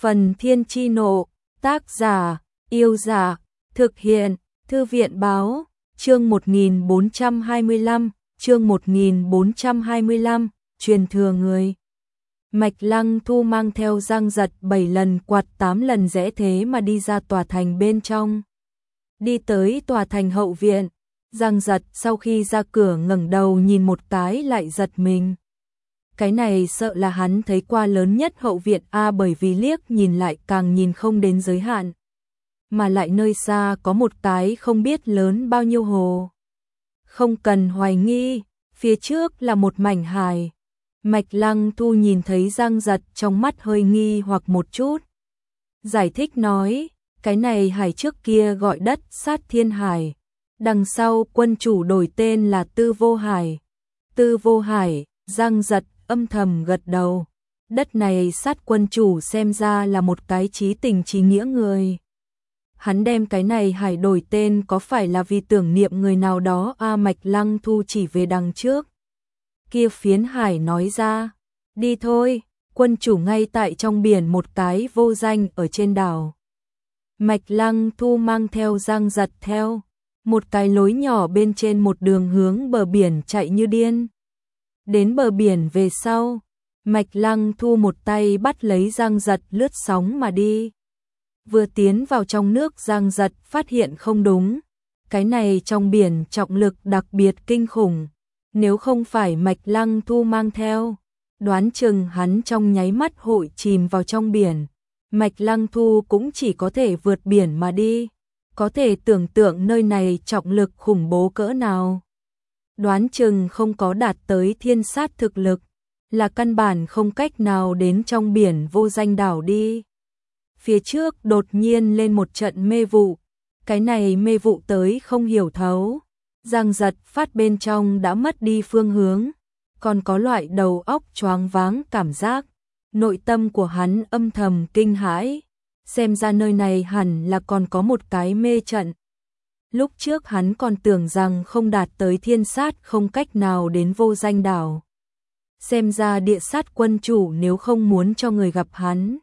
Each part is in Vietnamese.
Phần Thiên Chi Nộ, tác giả, Yêu Giả, thực hiện, Thư viện Báo, chương 1425, chương 1425, truyền thừa người. Mạch Lăng Thu mang theo Giang Giật 7 lần quạt 8 lần rẽ thế mà đi ra tòa thành bên trong. Đi tới tòa thành hậu viện, Giang Giật sau khi ra cửa ngẩng đầu nhìn một cái lại giật mình. Cái này sợ là hắn thấy qua lớn nhất hậu viện bởi vì liếc nhìn lại càng nhìn không đến giới hạn. Mà lại nơi xa có một cái không biết lớn bao nhiêu hồ. Không cần hoài nghi, phía trước là một mảnh hải. Mạch Lăng Thu nhìn thấy Giang Giật trong mắt hơi nghi hoặc một chút. Giải thích nói, cái này hải trước kia gọi đất Sát Thiên Hải. Đằng sau quân chủ đổi tên là Tư Vô Hải. Tư Vô Hải, Giang Giật âm thầm gật đầu. Đất này Sát quân chủ xem ra là một cái chí tình chí nghĩa người. Hắn đem cái này hải đổi tên có phải là vì tưởng niệm người nào đó Mạch Lăng Thu chỉ về đằng trước. Kia phiến hải nói ra, đi thôi, quân chủ ngay tại trong biển một cái vô danh ở trên đảo. Mạch Lăng Thu mang theo Giang Giật theo, một cái lối nhỏ bên trên một đường hướng bờ biển chạy như điên. Đến bờ biển về sau, Mạch Lăng Thu một tay bắt lấy Giang Giật lướt sóng mà đi. Vừa tiến vào trong nước Giang Giật phát hiện không đúng, cái này trong biển trọng lực đặc biệt kinh khủng. Nếu không phải Mạch Lăng Thu mang theo, đoán chừng hắn trong nháy mắt hội chìm vào trong biển. Mạch Lăng Thu cũng chỉ có thể vượt biển mà đi. Có thể tưởng tượng nơi này trọng lực khủng bố cỡ nào. Đoán chừng không có đạt tới thiên sát thực lực, là căn bản không cách nào đến trong biển vô danh đảo đi. Phía trước đột nhiên lên một trận mê vụ, cái này mê vụ tới không hiểu thấu. Giang Giật phát bên trong đã mất đi phương hướng, còn có loại đầu óc choáng váng cảm giác. Nội tâm của hắn âm thầm kinh hãi, xem ra nơi này hẳn là còn có một cái mê trận. Lúc trước hắn còn tưởng rằng không đạt tới thiên sát không cách nào đến vô danh đảo. Xem ra địa sát quân chủ nếu không muốn cho người gặp hắn.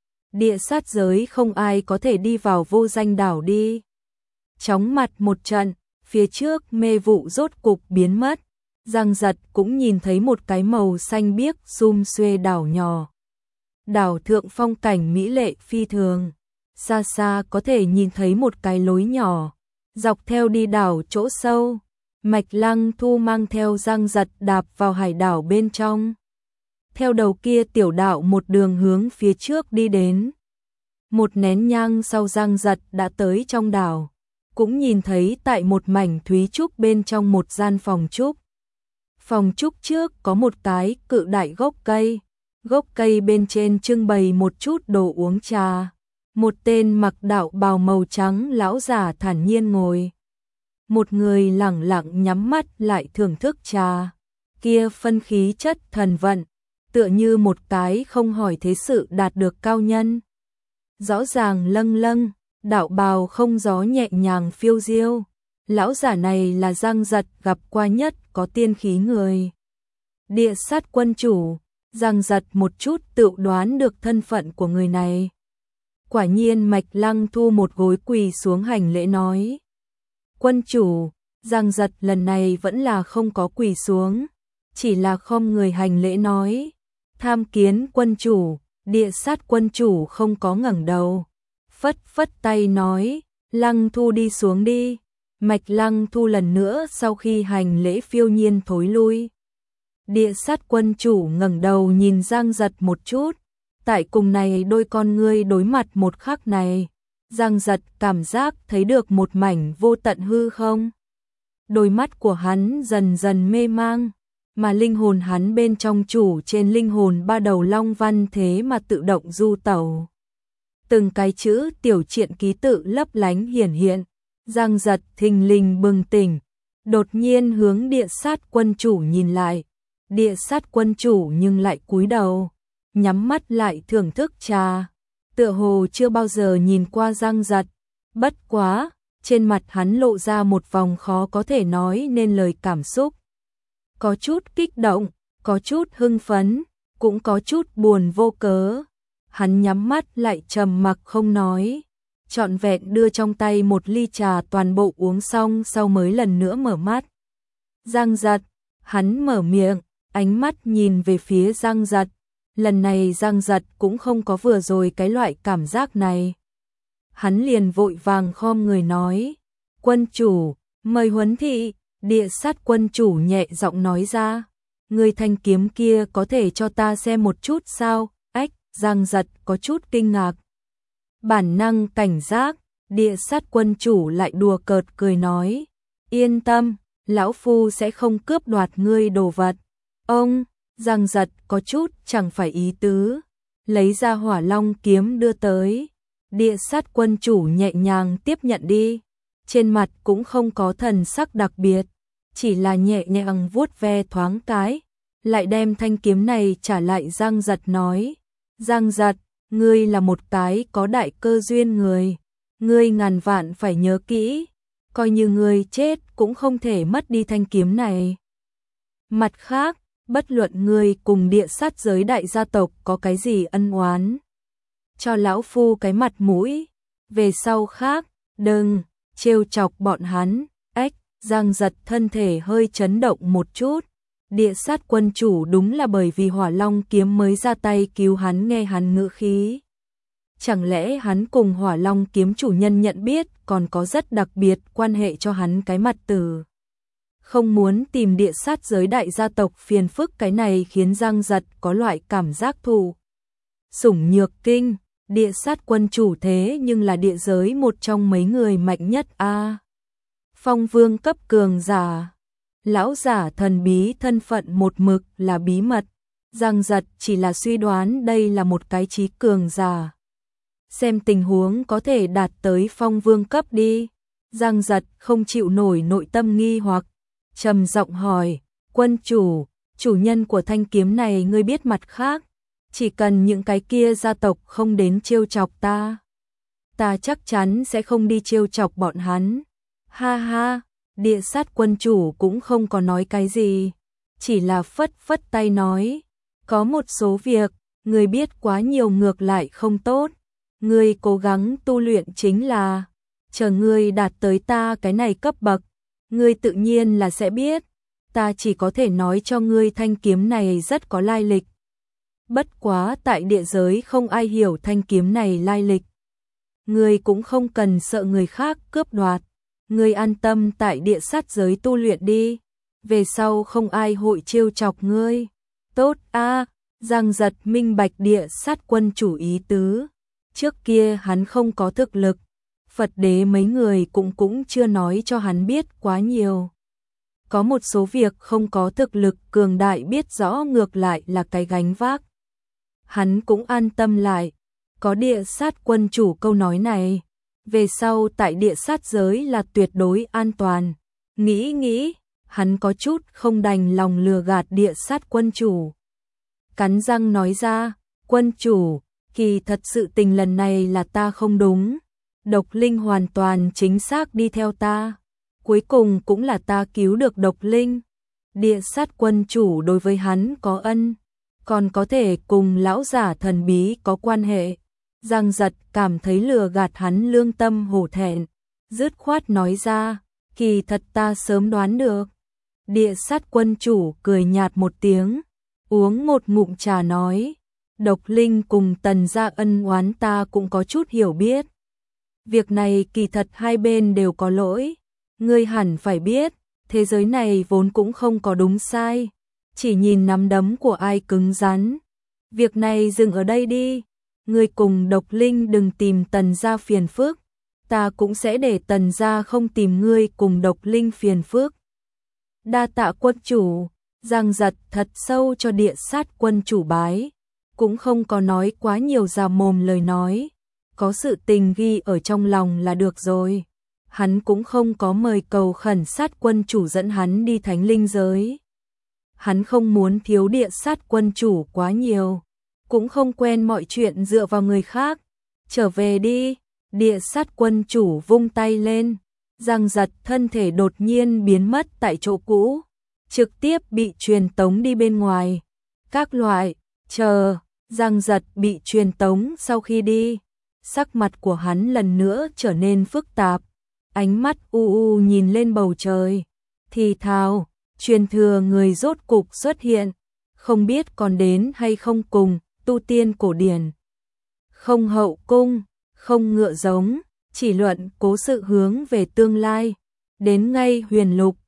Địa sát giới không ai có thể đi vào vô danh đảo đi. Chóng mặt một trận, phía trước mê vụ rốt cục biến mất. Giang Giật cũng nhìn thấy một cái màu xanh biếc sum xuê đảo nhỏ. Đảo thượng phong cảnh mỹ lệ phi thường. Xa xa có thể nhìn thấy một cái lối nhỏ. Dọc theo đi đảo chỗ sâu, Mạch Lăng Thu mang theo Giang Giật đạp vào hải đảo bên trong. Theo đầu kia tiểu đạo một đường hướng phía trước đi đến. Một nén nhang sau Giang Giật đã tới trong đảo. Cũng nhìn thấy tại một mảnh thúy trúc bên trong một gian phòng trúc. Phòng trúc trước có một cái cự đại gốc cây. Gốc cây bên trên trưng bày một chút đồ uống trà. Một tên mặc đạo bào màu trắng lão già thản nhiên ngồi. Một người lẳng lặng nhắm mắt lại thưởng thức trà. Kia phân khí chất thần vận, tựa như một cái không hỏi thế sự đạt được cao nhân. Rõ ràng lâng lâng, đạo bào không gió nhẹ nhàng phiêu diêu. Lão giả này là Giang Giật gặp qua nhất có tiên khí người. Địa sát quân chủ, Giang Giật một chút tự đoán được thân phận của người này. Quả nhiên Mạch Lăng Thu một gối quỳ xuống hành lễ nói. Quân chủ, Giang Giật lần này vẫn là không có quỳ xuống, chỉ là khom người hành lễ nói. Tham kiến quân chủ, địa sát quân chủ không có ngẩng đầu. Phất phất tay nói, Lăng Thu đi xuống đi. Mạch Lăng Thu lần nữa sau khi hành lễ phiêu nhiên thối lui. Địa sát quân chủ ngẩng đầu nhìn Giang Giật một chút. Tại cùng này đôi con ngươi đối mặt một khắc này, Giang Giật cảm giác thấy được một mảnh vô tận hư không. Đôi mắt của hắn dần dần mê mang, mà linh hồn hắn bên trong chủ trên linh hồn ba đầu long văn thế mà tự động du tẩu. Từng cái chữ tiểu truyện ký tự lấp lánh hiển hiện, Giang Giật thình lình bừng tỉnh, đột nhiên hướng địa sát quân chủ nhìn lại. Địa sát quân chủ nhưng lại cúi đầu, nhắm mắt lại thưởng thức trà, tựa hồ chưa bao giờ nhìn qua Giang Giật. Bất quá, trên mặt hắn lộ ra một vòng khó có thể nói nên lời cảm xúc. Có chút kích động, có chút hưng phấn, cũng có chút buồn vô cớ. Hắn nhắm mắt lại trầm mặc không nói, trọn vẹn đưa trong tay một ly trà toàn bộ uống xong sau mới lần nữa mở mắt. Giang Giật, hắn mở miệng, ánh mắt nhìn về phía Giang Giật. Lần này Giang Giật cũng không có vừa rồi cái loại cảm giác này. Hắn liền vội vàng khom người nói, quân chủ, mời huấn thị. Địa sát quân chủ nhẹ giọng nói ra, người thanh kiếm kia có thể cho ta xem một chút sao? Ách, Giang Giật có chút kinh ngạc. Bản năng cảnh giác, địa sát quân chủ lại đùa cợt cười nói, yên tâm, lão phu sẽ không cướp đoạt ngươi đồ vật. Ông, Giang Giật có chút chẳng phải ý tứ, lấy ra hỏa long kiếm đưa tới. Địa sát quân chủ nhẹ nhàng tiếp nhận đi, trên mặt cũng không có thần sắc đặc biệt, chỉ là nhẹ nhàng vuốt ve thoáng cái, lại đem thanh kiếm này trả lại. Giang Giật nói, Giang Giật, ngươi là một cái có đại cơ duyên người, ngươi ngàn vạn phải nhớ kỹ, coi như ngươi chết cũng không thể mất đi thanh kiếm này. Mặt khác, bất luận ngươi cùng địa sát giới đại gia tộc có cái gì ân oán, cho lão phu cái mặt mũi, về sau khác, đừng trêu chọc bọn hắn. Ách, Giang Giật thân thể hơi chấn động một chút, địa sát quân chủ đúng là bởi vì hỏa long kiếm mới ra tay cứu hắn. Nghe hắn ngữ khí, chẳng lẽ hắn cùng hỏa long kiếm chủ nhân nhận biết còn có rất đặc biệt quan hệ cho hắn cái mặt từ. Không muốn tìm địa sát giới đại gia tộc phiền phức, cái này khiến Giang Giật có loại cảm giác thù sủng nhược kinh. Địa sát quân chủ thế nhưng là địa giới một trong mấy người mạnh nhất a. Phong vương cấp cường giả, lão giả thần bí thân phận một mực là bí mật. Giang Giật chỉ là suy đoán đây là một cái trí cường giả, xem tình huống có thể đạt tới phong vương cấp đi. Giang Giật không chịu nổi nội tâm nghi hoặc, trầm giọng hỏi, quân chủ, chủ nhân của thanh kiếm này ngươi biết mặt khác, chỉ cần những cái kia gia tộc không đến trêu chọc ta, ta chắc chắn sẽ không đi trêu chọc bọn hắn. Ha ha, địa sát quân chủ cũng không có nói cái gì, chỉ là phất phất tay nói, có một số việc, ngươi biết quá nhiều ngược lại không tốt, ngươi cố gắng tu luyện chính là, chờ ngươi đạt tới ta cái này cấp bậc, ngươi tự nhiên là sẽ biết, ta chỉ có thể nói cho ngươi thanh kiếm này rất có lai lịch. Bất quá tại địa giới không ai hiểu thanh kiếm này lai lịch. Ngươi cũng không cần sợ người khác cướp đoạt. Ngươi an tâm tại địa sát giới tu luyện đi. Về sau không ai hội trêu chọc ngươi. Tốt a. Giang Giật minh bạch địa sát quân chủ ý tứ. Trước kia hắn không có thực lực. Phật đế mấy người cũng chưa nói cho hắn biết quá nhiều. Có một số việc không có thực lực cường đại biết rõ ngược lại là cái gánh vác. Hắn cũng an tâm lại, có địa sát quân chủ câu nói này, về sau tại địa sát giới là tuyệt đối an toàn. Nghĩ, hắn có chút không đành lòng lừa gạt địa sát quân chủ. Cắn răng nói ra, quân chủ, kỳ thật sự tình lần này là ta không đúng. Độc Linh hoàn toàn chính xác đi theo ta. Cuối cùng cũng là ta cứu được Độc Linh. Địa sát quân chủ đối với hắn có ân, còn có thể cùng lão giả thần bí có quan hệ. Giang Giật cảm thấy lừa gạt hắn lương tâm hổ thẹn, dứt khoát nói ra, kỳ thật ta sớm đoán được. Địa sát quân chủ cười nhạt một tiếng, uống một ngụm trà nói, Độc Linh cùng Tần gia ân oán ta cũng có chút hiểu biết. Việc này kỳ thật hai bên đều có lỗi, ngươi hẳn phải biết, thế giới này vốn cũng không có đúng sai, chỉ nhìn nắm đấm của ai cứng rắn. Việc này dừng ở đây đi, ngươi cùng Độc Linh đừng tìm Tần gia phiền phức, ta cũng sẽ để Tần gia không tìm ngươi cùng Độc Linh phiền phức. Đa tạ quân chủ. Giang Giật thật sâu cho địa sát quân chủ bái, cũng không có nói quá nhiều già mồm lời nói, có sự tình ghi ở trong lòng là được rồi. Hắn cũng không có mời cầu khẩn sát quân chủ dẫn hắn đi thánh linh giới. Hắn không muốn thiếu địa sát quân chủ quá nhiều, cũng không quen mọi chuyện dựa vào người khác. Trở về đi. Địa sát quân chủ vung tay lên, Giang Giật thân thể đột nhiên biến mất tại chỗ cũ, trực tiếp bị truyền tống đi bên ngoài. Các loại, chờ, Giang Giật bị truyền tống sau khi đi, sắc mặt của hắn lần nữa trở nên phức tạp, ánh mắt u u nhìn lên bầu trời, thì thào, truyền thừa người rốt cục xuất hiện, không biết còn đến hay không cùng, tu tiên cổ điển. Không hậu cung, không ngựa giống, chỉ luận cố sự hướng về tương lai, đến ngay huyền lục,